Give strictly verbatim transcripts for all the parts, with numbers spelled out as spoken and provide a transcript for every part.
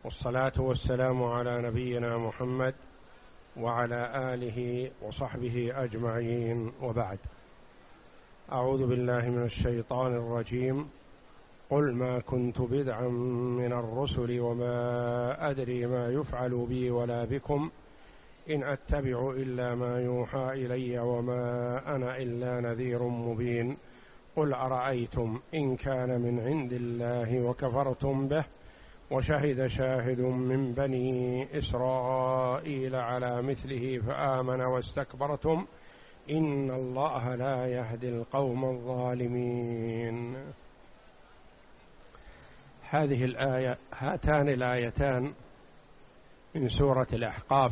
والصلاة والسلام على نبينا محمد وعلى آله وصحبه أجمعين، وبعد. أعوذ بالله من الشيطان الرجيم. قل ما كنت بدعا من الرسل وما أدري ما يفعل بي ولا بكم إن أتبع إلا ما يوحى إلي وما أنا إلا نذير مبين. قل أرأيتم إن كان من عند الله وكفرتم به وشهد شاهد من بني إسرائيل على مثله فآمن واستكبرتم إن الله لا يهدي القوم الظالمين. هذه الآية هاتان الآيتان من سورة الأحقاف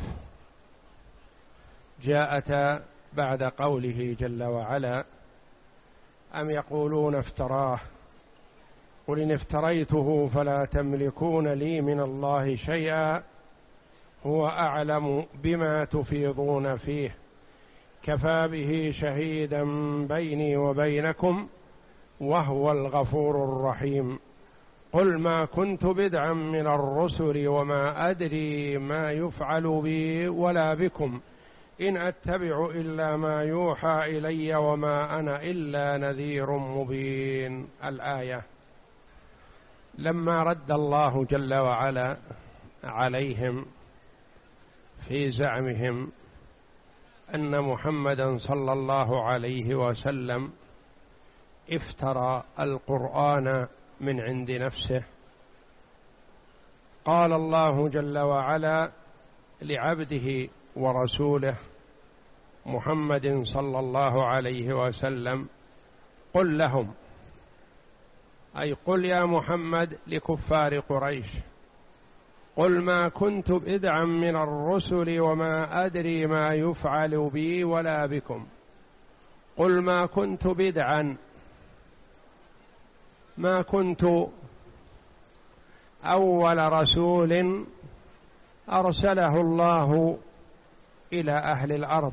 جاءتا بعد قوله جل وعلا: أم يقولون افتراه قل إن افتريته فلا تملكون لي من الله شيئا هو أعلم بما تفيضون فيه كفى به شهيدا بيني وبينكم وهو الغفور الرحيم. قل ما كنت بدعا من الرسل وما أدري ما يفعل بي ولا بكم إن أتبع إلا ما يوحى إلي وما أنا إلا نذير مبين. الآية. لما رد الله جل وعلا عليهم في زعمهم أن محمدا صلى الله عليه وسلم افترى القرآن من عند نفسه، قال الله جل وعلا لعبده ورسوله محمد صلى الله عليه وسلم: قل لهم، أي قل يا محمد لكفار قريش: قل ما كنت بدعا من الرسل وما أدري ما يفعل بي ولا بكم. قل ما كنت بدعا، ما كنت أول رسول أرسله الله إلى أهل الأرض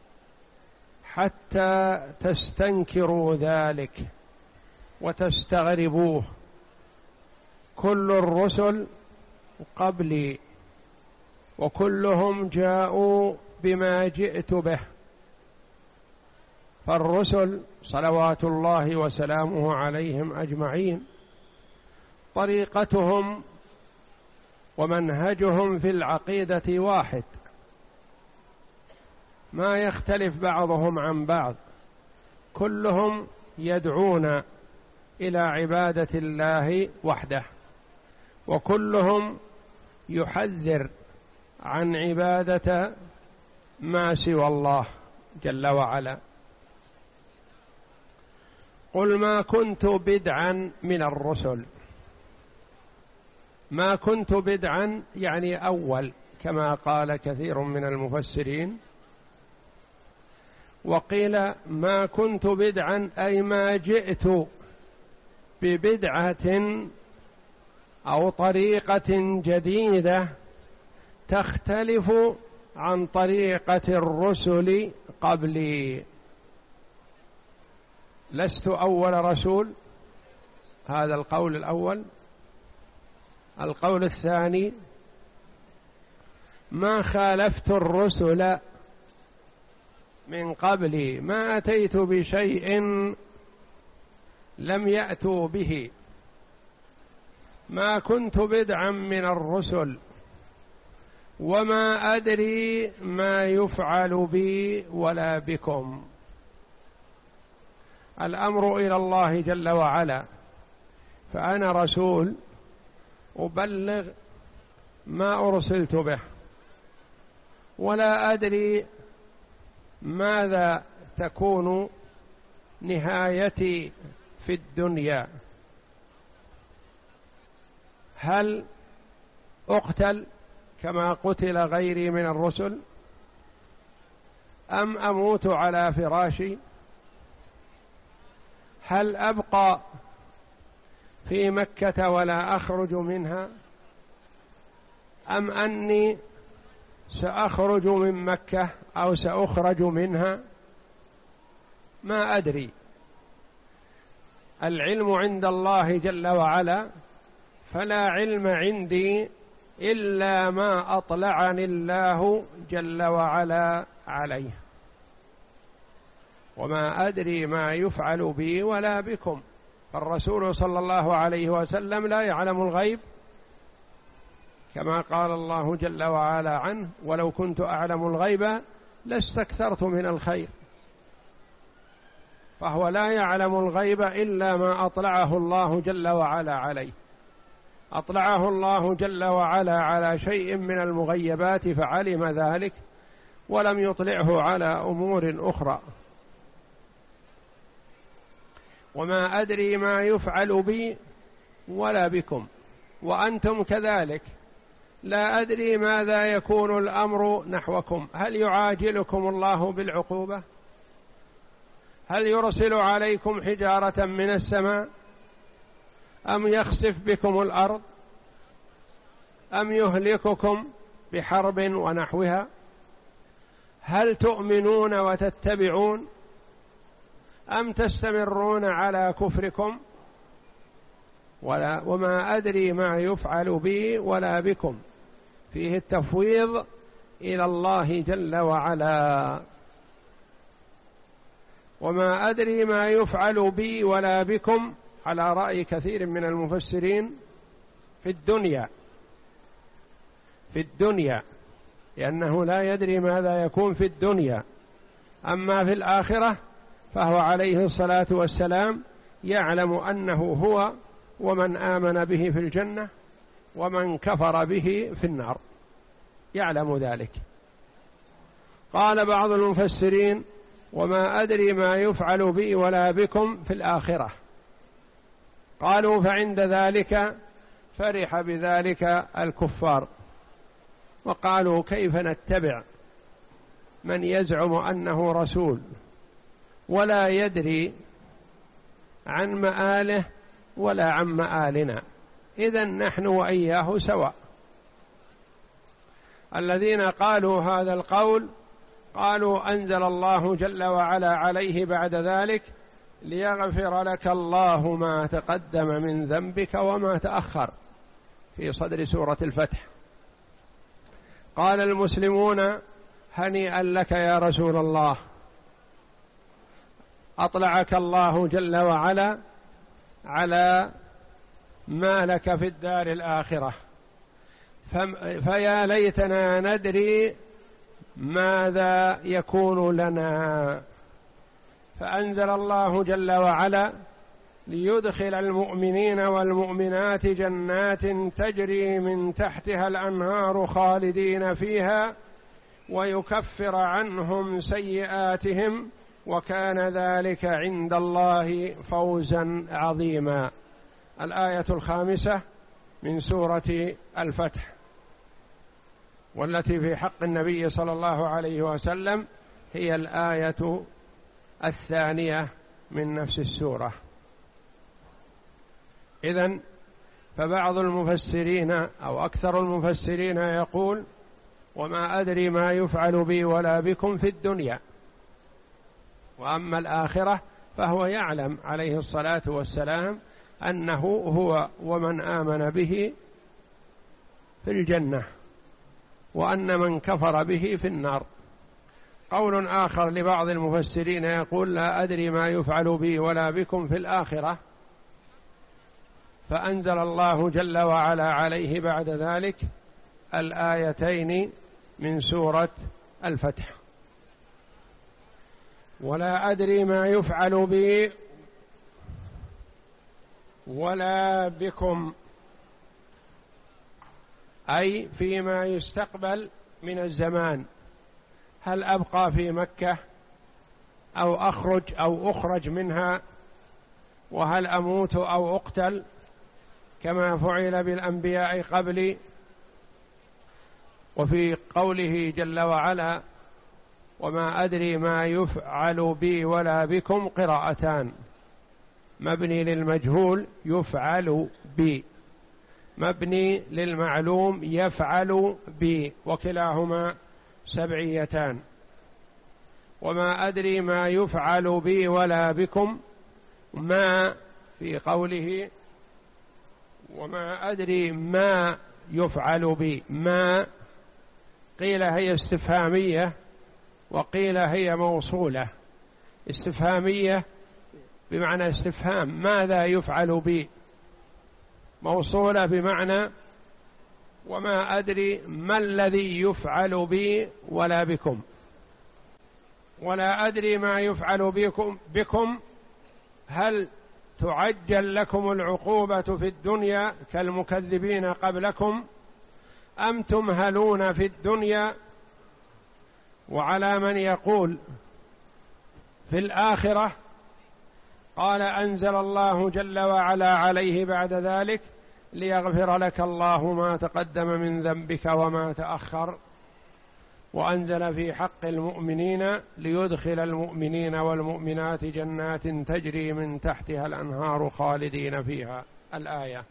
حتى تستنكروا ذلك وتستغربوه. كل الرسل قبلي وكلهم جاءوا بما جئت به، فالرسل صلوات الله وسلامه عليهم أجمعين طريقتهم ومنهجهم في العقيدة واحد، ما يختلف بعضهم عن بعض، كلهم يدعون إلى عبادة الله وحده، وكلهم يحذر عن عبادة ما سوى الله جل وعلا. قل ما كنت بدعا من الرسل. ما كنت بدعا يعني أول، كما قال كثير من المفسرين، وقيل ما كنت بدعا أي ما جئت ببدعة أو طريقة جديدة تختلف عن طريقة الرسل قبلي. لست أول رسول، هذا القول الأول. القول الثاني: ما خالفت الرسل من قبلي، ما أتيت بشيء لم يأتوا به. ما كنت بدعا من الرسل وما أدري ما يفعل بي ولا بكم. الأمر إلى الله جل وعلا، فأنا رسول أبلغ ما أرسلت به، ولا أدري ماذا تكون نهايتي في الدنيا، هل أقتل كما قتل غيري من الرسل أم أموت على فراشي؟ هل أبقى في مكة ولا أخرج منها أم أني سأخرج من مكة أو سأخرج منها؟ ما أدري. العلم عند الله جل وعلا، فلا علم عندي إلا ما أطلعني الله جل وعلا عليه، وما أدري ما يفعل بي ولا بكم. فالرسول صلى الله عليه وسلم لا يعلم الغيب، كما قال الله جل وعلا عنه: ولو كنت أعلم الغيب لاستكثرت من الخير. فهو لا يعلم الغيب إلا ما أطلعه الله جل وعلا عليه. أطلعه الله جل وعلا على شيء من المغيبات فعلم ذلك، ولم يطلعه على أمور أخرى. وما أدري ما يفعل بي ولا بكم، وأنتم كذلك لا أدري ماذا يكون الأمر نحوكم. هل يعاجلكم الله بالعقوبة؟ هل يرسل عليكم حجارة من السماء؟ أم يخسف بكم الأرض؟ أم يهلككم بحرب ونحوها؟ هل تؤمنون وتتبعون أم تستمرون على كفركم؟ ولا وما أدري ما يفعل بي ولا بكم، فيه التفويض إلى الله جل وعلا. وما أدري ما يفعل بي ولا بكم على رأي كثير من المفسرين في الدنيا، في الدنيا، لأنه لا يدري ماذا يكون في الدنيا. أما في الآخرة فهو عليه الصلاة والسلام يعلم أنه هو ومن آمن به في الجنة ومن كفر به في النار، يعلم ذلك. قال بعض المفسرين: وما أدري ما يفعل بي ولا بكم في الآخرة. قالوا: فعند ذلك فرح بذلك الكفار، وقالوا: كيف نتبع من يزعم أنه رسول ولا يدري عن مآله ولا عن مآلنا؟ إذن نحن وإياه سواء. الذين قالوا هذا القول قالوا: أنزل الله جل وعلا عليه بعد ذلك: ليغفر لك الله ما تقدم من ذنبك وما تأخر، في صدر سورة الفتح. قال المسلمون: هنيئا لك يا رسول الله، أطلعك الله جل وعلا على ما لك في الدار الآخرة، فيا ليتنا ندري ماذا يكون لنا. فأنزل الله جل وعلا: ليدخل المؤمنين والمؤمنات جنات تجري من تحتها الأنهار خالدين فيها ويكفر عنهم سيئاتهم وكان ذلك عند الله فوزا عظيما. الآية الخامسة من سورة الفتح، والتي في حق النبي صلى الله عليه وسلم هي الآية الثانية من نفس السورة. إذن فبعض المفسرين أو أكثر المفسرين يقول: وما أدري ما يفعل بي ولا بكم في الدنيا، وأما الآخرة فهو يعلم عليه الصلاة والسلام أنه هو ومن آمن به في الجنة، وأن من كفر به في النار. قول آخر لبعض المفسرين يقول: لا أدري ما يفعل بي ولا بكم في الآخرة، فأنزل الله جل وعلا عليه بعد ذلك الآيتين من سورة الفتح: ولا أدري ما يفعل بي ولا بكم، أي فيما يستقبل من الزمان، هل أبقى في مكة أو أخرج أو أخرج منها، وهل أموت أو أقتل كما فعل بالأنبياء قبلي. وفي قوله جل وعلا: وما أدري ما يفعل بي ولا بكم، قراءتان: مبني للمجهول يفعل بي، مبني للمعلوم يفعل بي، وكلاهما سبعيتان. وما أدري ما يفعل بي ولا بكم، ما في قوله وما أدري ما يفعل بي. ما قيل هي استفهامية وقيل هي موصولة. استفهامية بمعنى استفهام ماذا يفعل بي، موصولة بمعنى وما أدري ما الذي يفعل بي ولا بكم، ولا أدري ما يفعل بكم بكم هل تعجل لكم العقوبة في الدنيا كالمكذبين قبلكم أم تمهلون في الدنيا؟ وعلى من يقول في الآخرة قال أنزل الله جل وعلا عليه بعد ذلك ليغفر لك الله ما تقدم من ذنبك وما تأخر، وأنزل في حق المؤمنين ليدخل المؤمنين والمؤمنات جنات تجري من تحتها الأنهار خالدين فيها الآية.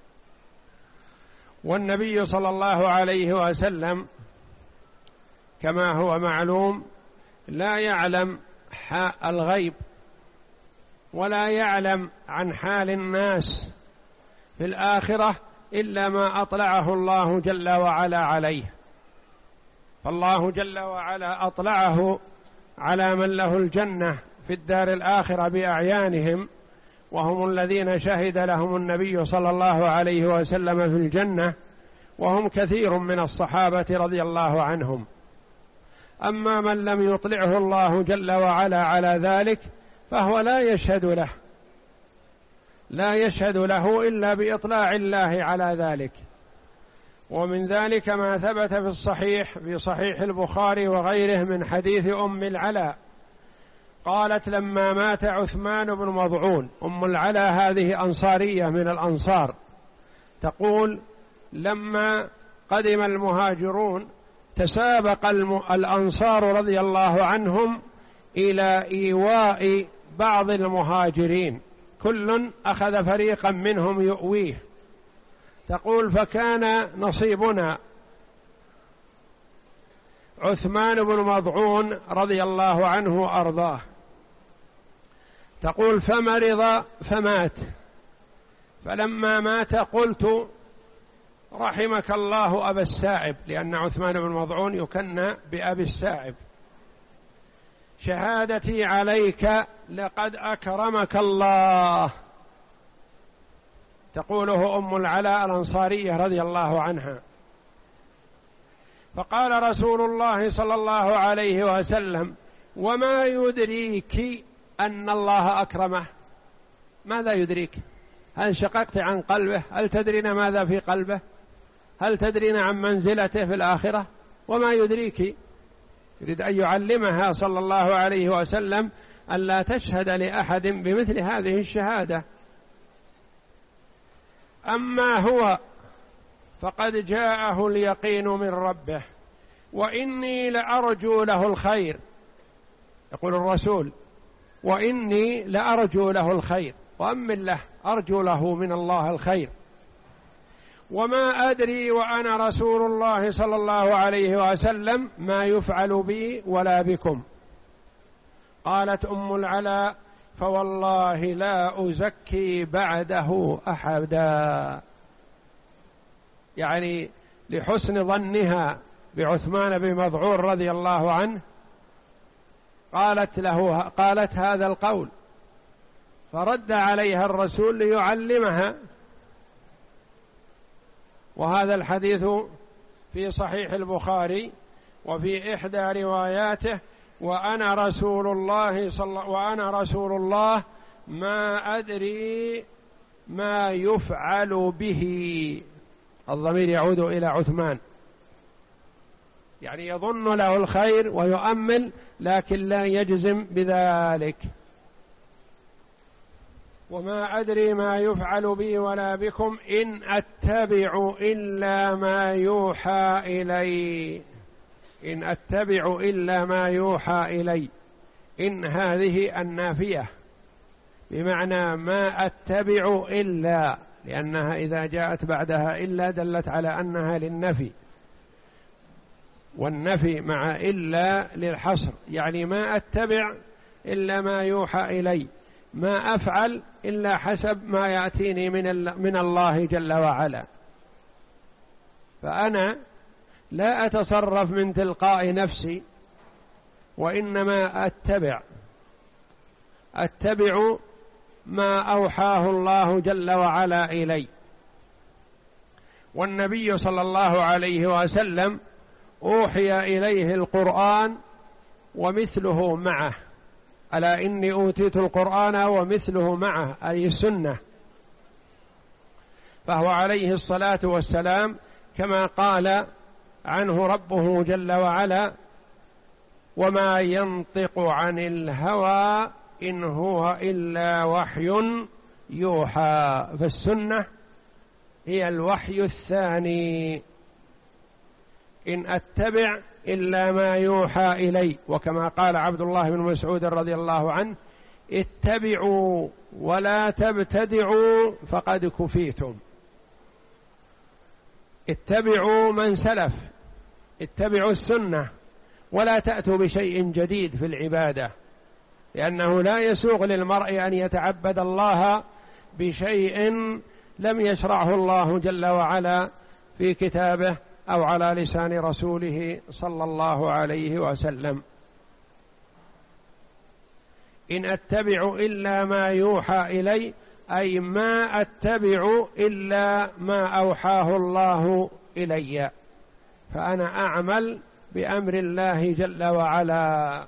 والنبي صلى الله عليه وسلم كما هو معلوم لا يعلم الغيب ولا يعلم عن حال الناس في الآخرة إلا ما أطلعه الله جل وعلا عليه. فالله جل وعلا أطلعه على من له الجنة في الدار الآخرة بأعيانهم، وهم الذين شهد لهم النبي صلى الله عليه وسلم في الجنة، وهم كثير من الصحابة رضي الله عنهم. أما من لم يطلعه الله جل وعلا على ذلك فهو لا يشهد له لا يشهد له إلا بإطلاع الله على ذلك. ومن ذلك ما ثبت في الصحيح في صحيح البخاري وغيره من حديث أم العلاء قالت لما مات عثمان بن مظعون، أم العلاء هذه أنصارية من الأنصار، تقول لما قدم المهاجرون تسابق الأنصار رضي الله عنهم إلى إيواء بعض المهاجرين، كل أخذ فريقا منهم يؤويه. تقول فكان نصيبنا عثمان بن مظعون رضي الله عنه وأرضاه. تقول فمرض فمات، فلما مات قلت رحمك الله أبا السائب، لأن عثمان بن مظعون يكنى بأبي السائب، شهادتي عليك لقد أكرمك الله. تقوله أم العلاء الأنصارية رضي الله عنها. فقال رسول الله صلى الله عليه وسلم وما يدريك أن الله أكرمه؟ ماذا يدريك؟ هل شققت عن قلبه؟ هل تدرين ماذا في قلبه؟ هل تدرين عن منزلته في الآخرة؟ وما يدريك؟ يريد أن يعلمها صلى الله عليه وسلم أن لا تشهد لأحد بمثل هذه الشهادة. أما هو فقد جاءه اليقين من ربه وإني لأرجو له الخير. يقول الرسول وإني لأرجو له الخير، وأمن له أرجو له من الله الخير. وما أدري وأنا رسول الله صلى الله عليه وسلم ما يفعل بي ولا بكم. قالت أم العلاء فوالله لا أزكي بعده أحدا، يعني لحسن ظنها بعثمان بن مظعون رضي الله عنه قالت له قالت هذا القول، فرد عليها الرسول ليعلمها. وهذا الحديث في صحيح البخاري وفي إحدى رواياته وأنا رسول الله صلى وأنا رسول الله ما أدري ما يفعل به. الضمير يعود إلى عثمان، يعني يظن له الخير ويؤمل لكن لا يجزم بذلك. وما أدري ما يفعل بي ولا بكم إن أتبع إلا ما يوحى إلي. إن أتبع إلا ما يوحى إلي، إن هذه النافية بمعنى ما أتبع إلا، لأنها إذا جاءت بعدها إلا دلت على أنها للنفي، والنفي مع إلا للحصر، يعني ما أتبع إلا ما يوحى إلي، ما أفعل إلا حسب ما يأتيني من من الله جل وعلا. فأنا لا أتصرف من تلقاء نفسي، وإنما أتبع أتبع ما أوحاه الله جل وعلا إلي. والنبي صلى الله عليه وسلم أوحي إليه القرآن ومثله معه، ألا إني أوتيت القرآن ومثله معه، أي السنة. فهو عليه الصلاة والسلام كما قال عنه ربه جل وعلا: وما ينطق عن الهوى إن هو إلا وحي يوحى. فالسنة هي الوحي الثاني، إن أتبع إلا ما يوحى إلي. وكما قال عبد الله بن مسعود رضي الله عنه: اتبعوا ولا تبتدعوا فقد كفيتم. اتبعوا من سلف، اتبعوا السنة، ولا تأتوا بشيء جديد في العبادة، لأنه لا يسوغ للمرء أن يتعبد الله بشيء لم يشرعه الله جل وعلا في كتابه أو على لسان رسوله صلى الله عليه وسلم. إن أتبع إلا ما يوحى إلي، أي ما أتبع إلا ما أوحاه الله إلي، فأنا أعمل بأمر الله جل وعلا.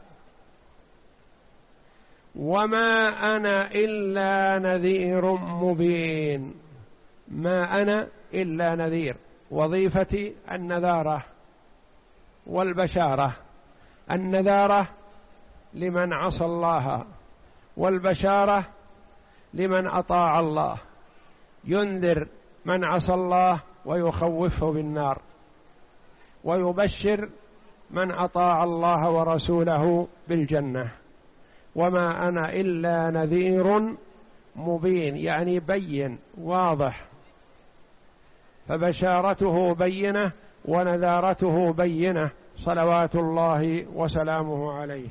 وما أنا إلا نذير مبين. ما أنا إلا نذير، وظيفتي النذارة والبشارة. النذارة لمن عصى الله، والبشارة لمن أطاع الله، ينذر من عصى الله ويخوفه بالنار، ويبشر من أطاع الله ورسوله بالجنة. وما أنا إلا نذير مبين، يعني بين واضح، فبشارته بينة ونذارته بينة صلوات الله وسلامه عليه.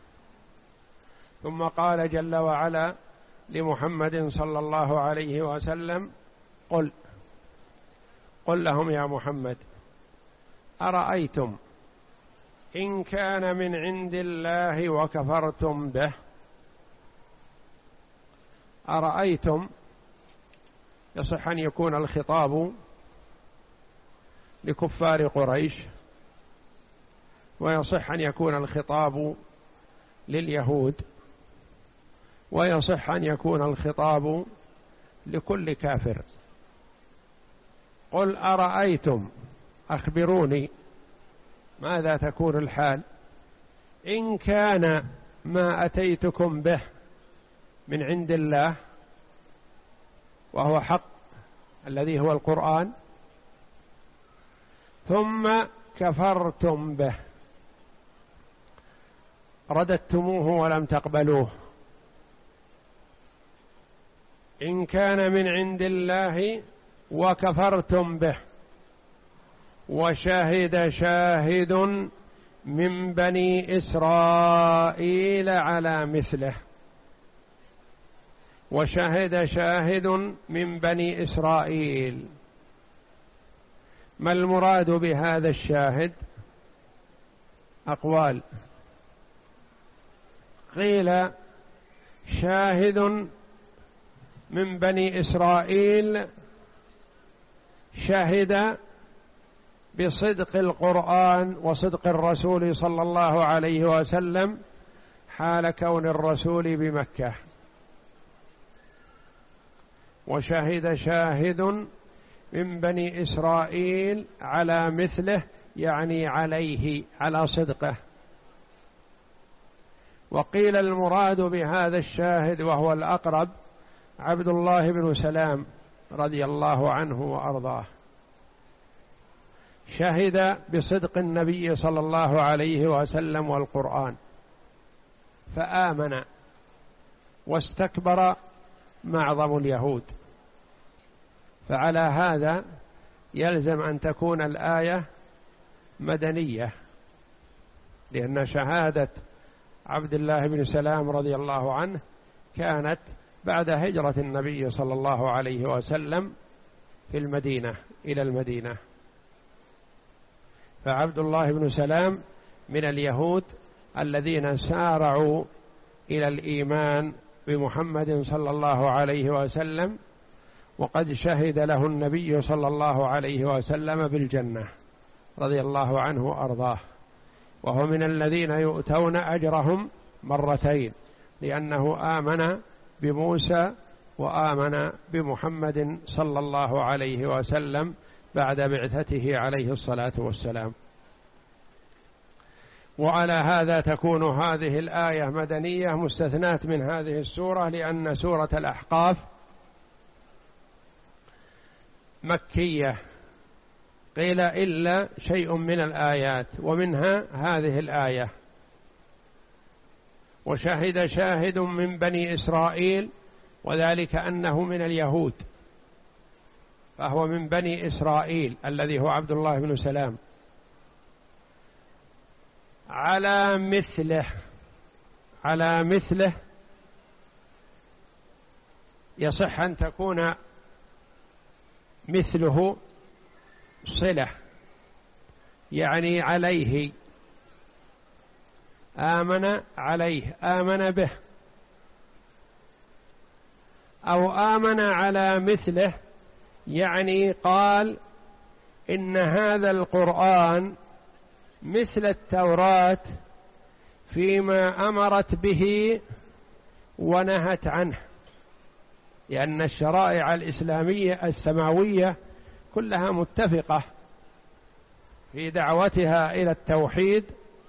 ثم قال جل وعلا لمحمد صلى الله عليه وسلم: قل قل لهم يا محمد: أرأيتم إن كان من عند الله وكفرتم به. أرأيتم يصح أن يكون الخطاب لكفار قريش، ويصح أن يكون الخطاب لليهود، ويصح أن يكون الخطاب لكل كافر. قل أرأيتم، أخبروني ماذا تكون الحال إن كان ما أتيتكم به من عند الله، وهو حق الذي هو القرآن، ثم كفرتم به، رددتموه ولم تقبلوه. إن كان من عند الله وكفرتم به، وشهد شاهد من بني إسرائيل على مثله. وشهد شاهد من بني إسرائيل، ما المراد بهذا الشاهد؟ أقوال. قيل شاهد من بني إسرائيل شهد بصدق القرآن وصدق الرسول صلى الله عليه وسلم حال كون الرسول بمكة. وشهد شاهد من بني إسرائيل على مثله، يعني عليه، على صدقه. وقيل المراد بهذا الشاهد وهو الأقرب عبد الله بن سلام رضي الله عنه وأرضاه، شهد بصدق النبي صلى الله عليه وسلم والقرآن، فآمن واستكبر معظم اليهود. فعلى هذا يلزم أن تكون الآية مدنية، لأن شهادة عبد الله بن سلام رضي الله عنه كانت بعد هجرة النبي صلى الله عليه وسلم في المدينة إلى المدينة. فعبد الله بن سلام من اليهود الذين سارعوا إلى الإيمان بمحمد صلى الله عليه وسلم، وقد شهد له النبي صلى الله عليه وسلم بالجنة رضي الله عنه وأرضاه، وهو من الذين يؤتون أجرهم مرتين، لأنه آمن بموسى وآمن بمحمد صلى الله عليه وسلم بعد بعثته عليه الصلاة والسلام. وعلى هذا تكون هذه الآية مدنية مستثنات من هذه السورة، لأن سورة الأحقاف مكية، قيل إلا شيء من الآيات، ومنها هذه الآية. وشهد شاهد من بني إسرائيل، وذلك أنه من اليهود، فهو من بني إسرائيل الذي هو عبد الله بن سلام. على مثله، على مثله يصح أن تكون مثله صلة، يعني عليه، آمن عليه، آمن به، أو آمن على مثله، يعني قال إن هذا القرآن مثل التوراة فيما أمرت به ونهت عنه، لأن الشرائع الإسلامية السماوية كلها متفقة في دعوتها إلى التوحيد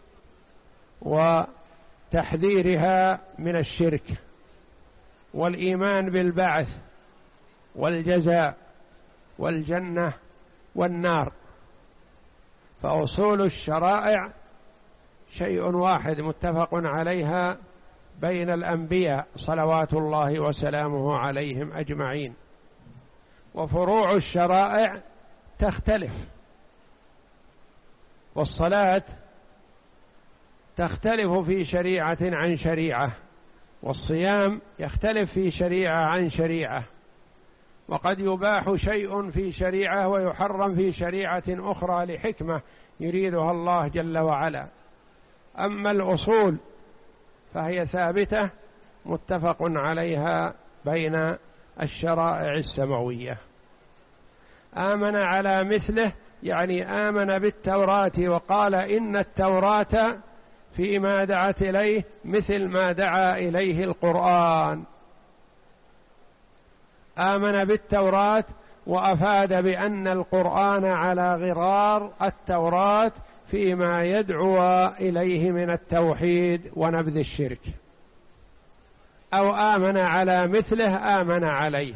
وتحذيرها من الشرك والإيمان بالبعث والجزاء والجنة والنار. فأصول الشرائع شيء واحد متفق عليها بين الأنبياء صلوات الله وسلامه عليهم أجمعين، وفروع الشرائع تختلف. والصلاة تختلف في شريعة عن شريعة، والصيام يختلف في شريعة عن شريعة، وقد يباح شيء في شريعة ويحرم في شريعة أخرى لحكمة يريدها الله جل وعلا. أما الأصول فهي ثابتة متفق عليها بين الشرائع السماوية. آمن على مثله، يعني آمن بالتوراة وقال إن التوراة فيما دعت إليه مثل ما دعا إليه القرآن. آمن بالتوراة وأفاد بأن القرآن على غرار التوراة فيما يدعو إليه من التوحيد ونبذ الشرك. أو آمن على مثله، آمن عليه.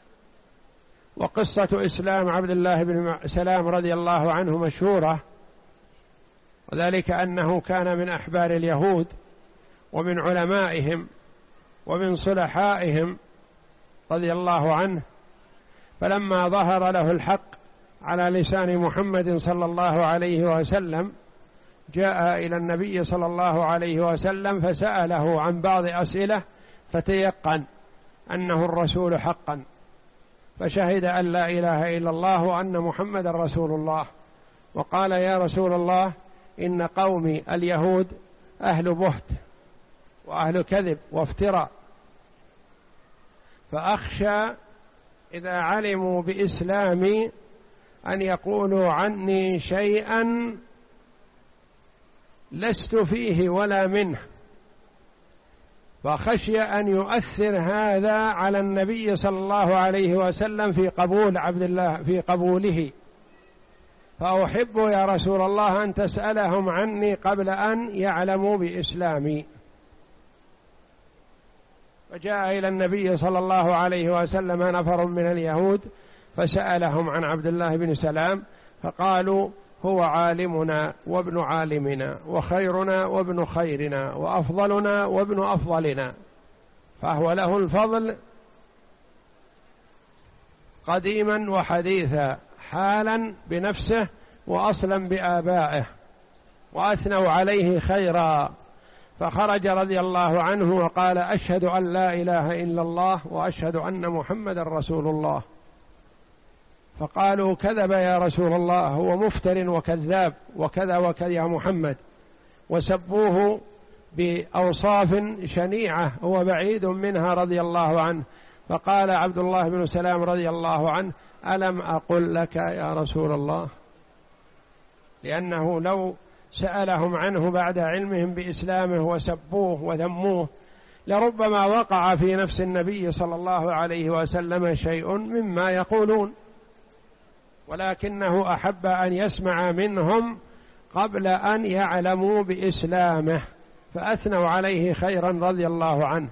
وقصة إسلام عبد الله بن سلام رضي الله عنه مشهورة، وذلك أنه كان من أحبار اليهود ومن علمائهم ومن صلحائهم رضي الله عنه، فلما ظهر له الحق على لسان محمد صلى الله عليه وسلم جاء إلى النبي صلى الله عليه وسلم فسأله عن بعض أسئلة فتيقن أنه الرسول حقا، فشهد أن لا إله إلا الله وأن محمد رسول الله، وقال يا رسول الله إن قومي اليهود أهل بهت وأهل كذب وافتراء، فأخشى إذا علموا بإسلامي أن يقولوا عني شيئا لست فيه ولا منه، فخشي أن يؤثر هذا على النبي صلى الله عليه وسلم في قبول عبد الله في قبوله، فأحب يا رسول الله أن تسألهم عني قبل أن يعلموا بإسلامي. فجاء إلى النبي صلى الله عليه وسلم نفر من اليهود فسألهم عن عبد الله بن سلام، فقالوا هو عالمنا وابن عالمنا وخيرنا وابن خيرنا وأفضلنا وابن أفضلنا، فهو له الفضل قديما وحديثا، حالا بنفسه وأصلا بآبائه، وأثنوا عليه خيرا. فخرج رضي الله عنه وقال أشهد أن لا إله إلا الله وأشهد أن محمد رسول الله. فقالوا كذب يا رسول الله، هو مفتر وكذاب وكذا وكذا يا محمد، وسبوه بأوصاف شنيعة هو بعيد منها رضي الله عنه. فقال عبد الله بن سلام رضي الله عنه: ألم أقل لك يا رسول الله؟ لأنه لو سألهم عنه بعد علمهم بإسلامه وسبوه وذموه لربما وقع في نفس النبي صلى الله عليه وسلم شيء مما يقولون، ولكنه أحب أن يسمع منهم قبل أن يعلموا بإسلامه، فأثنوا عليه خيرا رضي الله عنه.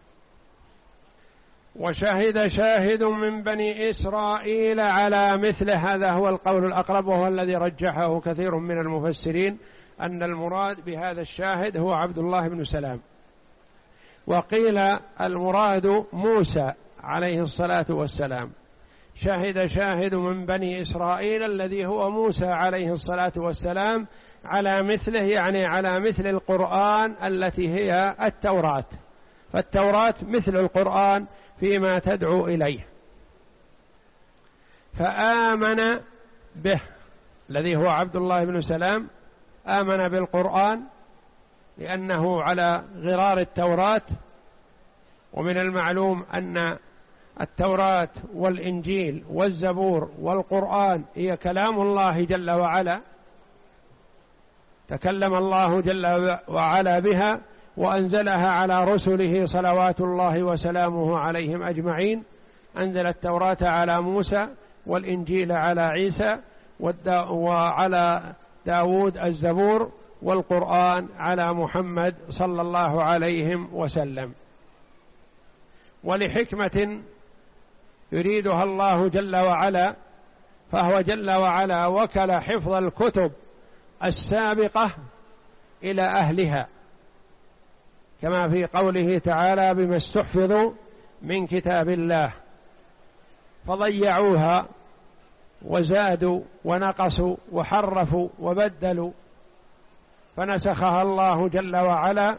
وشهد شاهد من بني إسرائيل على مثله، هذا هو القول الأقرب وهو الذي رجحه كثير من المفسرين، أن المراد بهذا الشاهد هو عبد الله بن سلام. وقيل المراد موسى عليه الصلاة والسلام. شهد شاهد من بني إسرائيل الذي هو موسى عليه الصلاة والسلام على مثله، يعني على مثل القرآن التي هي التوراة، فالتوراة مثل القرآن فيما تدعو إليه. فآمن به الذي هو عبد الله بن سلام، آمن بالقرآن لأنه على غرار التوراة. ومن المعلوم أن التوراة والإنجيل والزبور والقرآن هي كلام الله جل وعلا، تكلم الله جل وعلا بها وأنزلها على رسله صلوات الله وسلامه عليهم أجمعين. أنزل التوراة على موسى والإنجيل على عيسى وعلى داود الزبور، والقرآن على محمد صلى الله عليه وسلم. ولحكمة يريدها الله جل وعلا، فهو جل وعلا وكل حفظ الكتب السابقة إلى أهلها، كما في قوله تعالى: بما استحفظوا من كتاب الله، فضيعوها وزادوا ونقصوا وحرفوا وبدلوا، فنسخها الله جل وعلا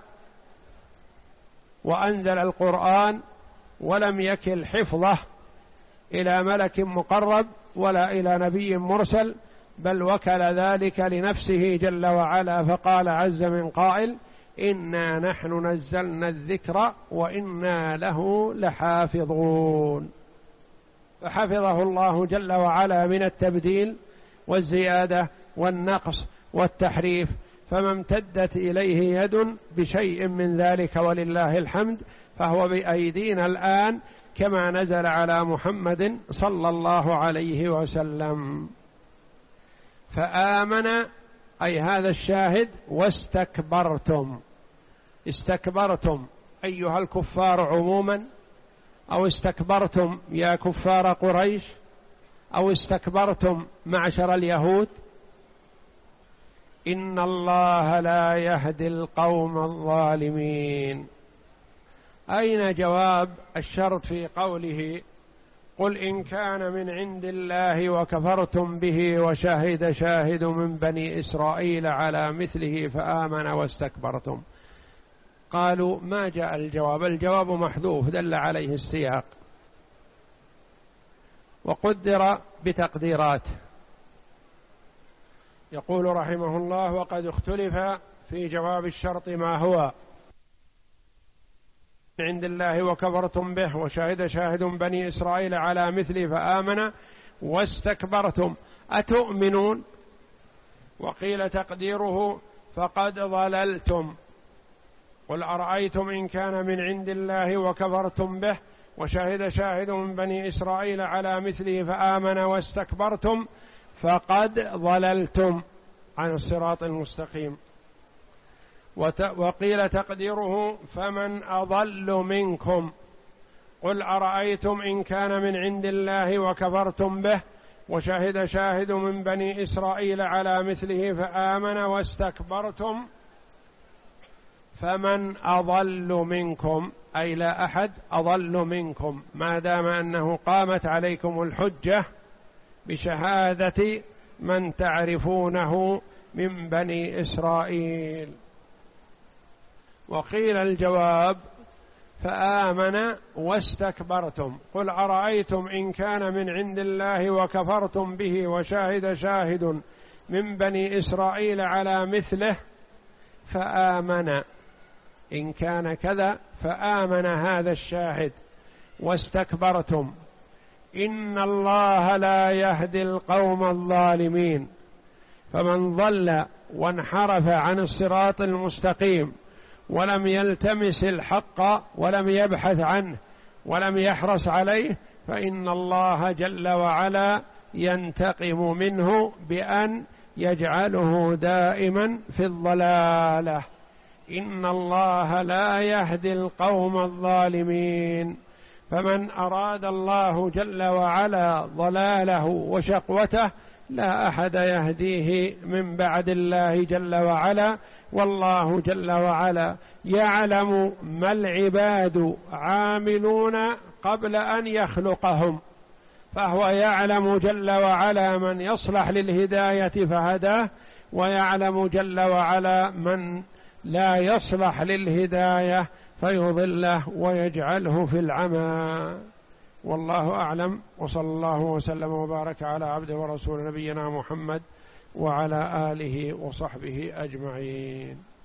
وأنزل القرآن، ولم يكل حفظه إلى ملك مقرب ولا إلى نبي مرسل، بل وكل ذلك لنفسه جل وعلا. فقال عز من قائل: إنا نحن نزلنا الذكر وإنا له لحافظون. فحفظه الله جل وعلا من التبديل والزيادة والنقص والتحريف، فما امتدت إليه يد بشيء من ذلك ولله الحمد، فهو بأيدينا الآن كما نزل على محمد صلى الله عليه وسلم. فآمن أي هذا الشاهد. واستكبرتم، استكبرتم أيها الكفار عموما، أو استكبرتم يا كفار قريش، أو استكبرتم معشر اليهود. إن الله لا يهدي القوم الظالمين. أين جواب الشرط في قوله: قل إن كان من عند الله وكفرتم به وشهد شاهد من بني إسرائيل على مثله فآمن واستكبرتم؟ قالوا ما جاء الجواب، الجواب محذوف دل عليه السياق، وقدر بتقديرات. يقول رحمه الله: وقد اختلف في جواب الشرط ما هو عند الله وكفرتم به وشهد شاهد بني إسرائيل على مثله فآمن واستكبرتم أتؤمنون؟ وقيل تقديره: فقد ضللتم. قل أرأيتم إن كان من عند الله وكفرتم به وشهد شاهد من بني إسرائيل على مثله فآمن واستكبرتم فقد ضللتم عن الصراط المستقيم. وقيل تقديره: فمن أضل منكم. قل أرأيتم إن كان من عند الله وكفرتم به وشهد شاهد من بني إسرائيل على مثله فآمن واستكبرتم فمن أضل منكم، أي لا أحد أضل منكم، ما دام أنه قامت عليكم الحجة بشهادة من تعرفونه من بني إسرائيل. وقيل الجواب: فآمن واستكبرتم. قل أرأيتم إن كان من عند الله وكفرتم به وشاهد شاهد من بني إسرائيل على مثله فآمن، إن كان كذا فآمن هذا الشاهد واستكبرتم إن الله لا يهدي القوم الظالمين. فمن ضل وانحرف عن الصراط المستقيم ولم يلتمس الحق ولم يبحث عنه ولم يحرص عليه فإن الله جل وعلا ينتقم منه بأن يجعله دائما في الضلالة. إن الله لا يهدي القوم الظالمين. فمن أراد الله جل وعلا ضلاله وشقوته لا أحد يهديه من بعد الله جل وعلا. والله جل وعلا يعلم ما العباد عاملون قبل أن يخلقهم، فهو يعلم جل وعلا من يصلح للهداية فهداه، ويعلم جل وعلا من لا يصلح للهداية فيضله ويجعله في العمى. والله أعلم، وصلى الله وسلم وبارك على عبده ورسول نبينا محمد وعلى آله وصحبه أجمعين.